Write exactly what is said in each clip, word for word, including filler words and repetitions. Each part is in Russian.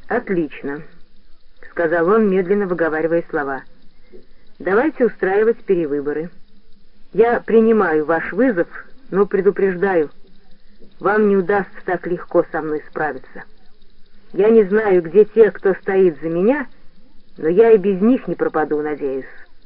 «Отлично», — сказал он, медленно выговаривая слова. «Давайте устраивать перевыборы. Я принимаю ваш вызов, но предупреждаю, вам не удастся так легко со мной справиться. Я не знаю, где те, кто стоит за меня, но я и без них не пропаду, надеюсь».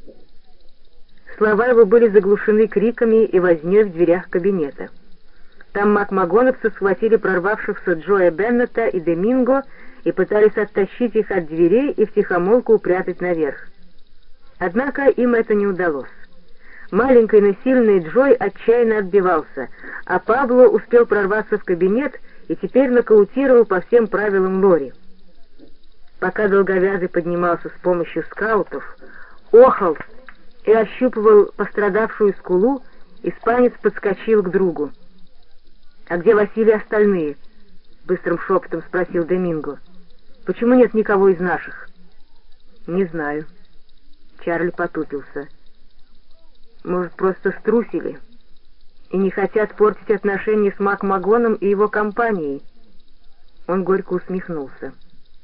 Слова его были заглушены криками и вознёй в дверях кабинета. Там макмагоновцы схватили прорвавшихся Джоя Беннета и Доминго и пытались оттащить их от дверей и втихомолку упрятать наверх. Однако им это не удалось. Маленький, но сильный Джой отчаянно отбивался, а Пабло успел прорваться в кабинет и теперь нокаутировал по всем правилам Лори. Пока долговязый поднимался с помощью скаутов, охал и ощупывал пострадавшую скулу, испанец подскочил к другу. «А где Василий и остальные?» — быстрым шепотом спросил Доминго. «Почему нет никого из наших?» «Не знаю». Чарли потупился. «Может, просто струсили и не хотят портить отношения с Макмагоном и его компанией?» Он горько усмехнулся.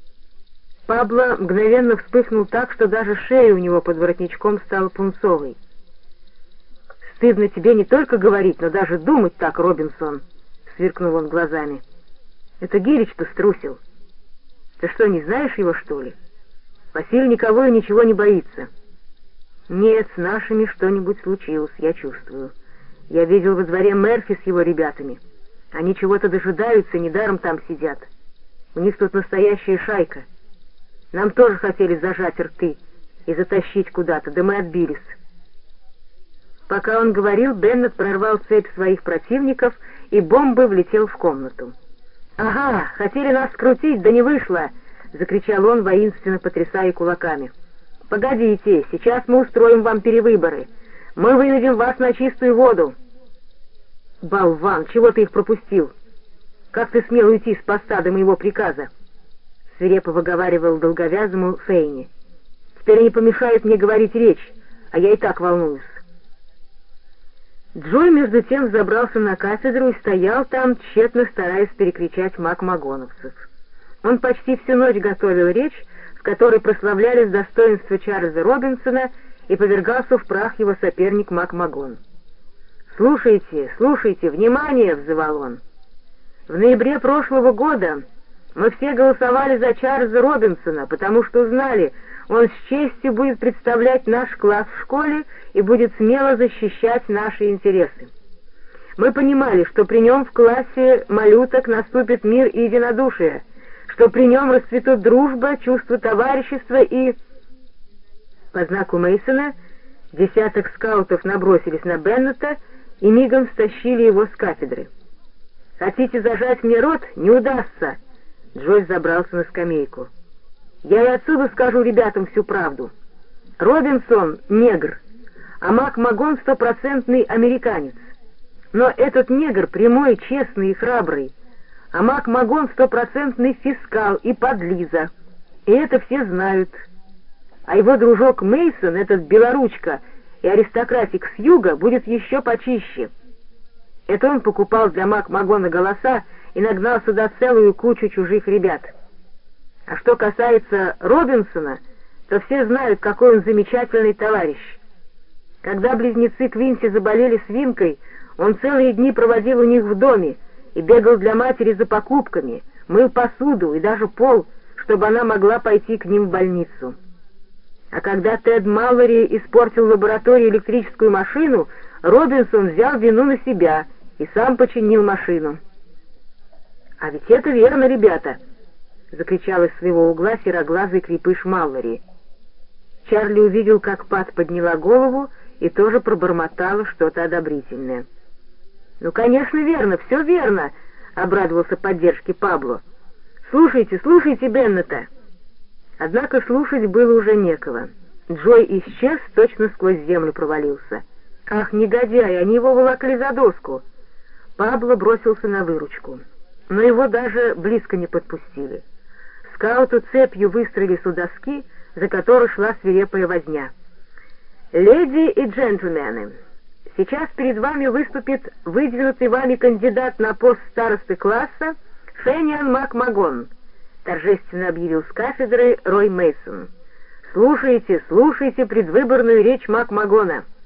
Пабло мгновенно вспыхнул так, что даже шея у него под воротничком стала пунцовой. «Стыдно тебе не только говорить, но даже думать так, Робинсон!» — сверкнул он глазами. «Это Гирич-то струсил. Ты что, не знаешь его, что ли? Василий никого и ничего не боится». «Нет, с нашими что-нибудь случилось, я чувствую. Я видел во дворе Мерфи с его ребятами. Они чего-то дожидаются, недаром там сидят. У них тут настоящая шайка. Нам тоже хотели зажать рты и затащить куда-то, да мы отбились». Пока он говорил, Беннет прорвал цепь своих противников и бомбой влетел в комнату. «Ага, хотели нас скрутить, да не вышло!» — закричал он, воинственно потрясая кулаками. «Погодите, сейчас мы устроим вам перевыборы. Мы выведем вас на чистую воду». «Болван, чего ты их пропустил? Как ты смел уйти с поста до моего приказа?» — свирепо выговаривал долговязому Фейни. «Теперь они помешают мне говорить речь, а я и так волнуюсь». Джой между тем забрался на кафедру и стоял там, тщетно стараясь перекричать макмагоновцев. Он почти всю ночь готовил речь, в которой прославлялись достоинства Чарльза Робинсона, и повергался в прах его соперник Макмагон. «Слушайте, слушайте, внимание!» — взывал он. «В ноябре прошлого года мы все голосовали за Чарльза Робинсона, потому что знали, он с честью будет представлять наш класс в школе и будет смело защищать наши интересы. Мы понимали, что при нем в классе малюток наступит мир и единодушие, что при нем расцветут дружба, чувство товарищества и...» По знаку Мейсона десяток скаутов набросились на Беннета и мигом стащили его с кафедры. «Хотите зажать мне рот? Не удастся!» Джойс забрался на скамейку. «Я и отсюда скажу ребятам всю правду. Робинсон — негр, а Макмагон — стопроцентный американец. Но этот негр прямой, честный и храбрый, а Макмагон — стопроцентный фискал и подлиза. И это все знают. А его дружок Мейсон, этот белоручка и аристократик с юга, будет еще почище. Это он покупал для Макмагона голоса и нагнал сюда целую кучу чужих ребят. А что касается Робинсона, то все знают, какой он замечательный товарищ. Когда близнецы Квинси заболели свинкой, он целые дни проводил у них в доме и бегал для матери за покупками, мыл посуду и даже пол, чтобы она могла пойти к ним в больницу. А когда Тед Маллори испортил в лаборатории электрическую машину, Робинсон взял вину на себя и сам починил машину. «А ведь это верно, ребята!» — закричал из своего угла сероглазый крепыш Маллори. Чарли увидел, как Пат подняла голову и тоже пробормотала что-то одобрительное. «Ну, конечно, верно, все верно!» — обрадовался поддержке Пабло. «Слушайте, слушайте Беннета!» Однако слушать было уже некого. Джой исчез, точно сквозь землю провалился. «Ах, негодяи, они его волокли за доску!» Пабло бросился на выручку, но его даже близко не подпустили. Скауты цепью выстроились у доски, за которой шла свирепая возня. «Леди и джентльмены, сейчас перед вами выступит выдвинутый вами кандидат на пост старосты класса Фениан Макмагон, торжественно объявил с кафедры Рой Мейсон. «Слушайте, слушайте предвыборную речь Макмагона.